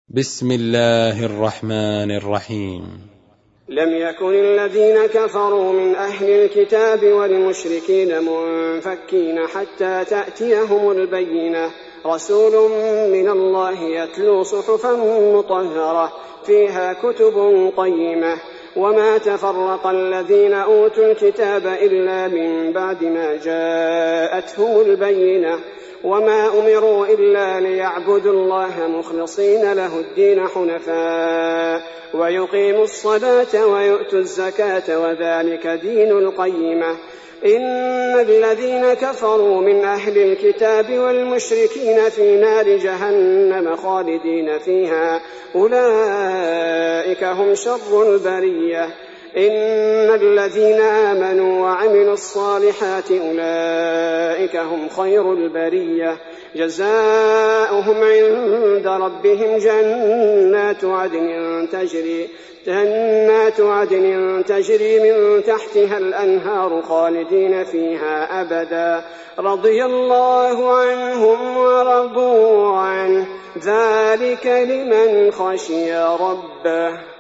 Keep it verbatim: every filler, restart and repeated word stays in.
بسم الله الرحمن الرحيم. لم يكن الذين كفروا من أهل الكتاب والمشركين منفكين حتى تأتيهم البينة، رسول من الله يتلو صحفا مطهرة فيها كتب قيمة. وما تفرق الذين أوتوا الكتاب إلا من بعد ما جاءتهم البينة، وما أمروا إلا ليعبدوا الله مخلصين له الدين حنفاء ويقيموا الصلاة ويؤتوا الزكاة وذلك دين القيمة. إن الذين كفروا من أهل الكتاب والمشركين في نار جهنم خالدين فيها أولئك هم شر البرية. إن الذين آمنوا وعملوا الصالحات أولئك هم خير البرية، جزاؤهم عند ربهم جنات عدن تجري جنات عدن تجري من تحتها الأنهار خالدين فيها أبدا، رضي الله عنهم ورضوا عنه، ذلك لمن خشي ربه.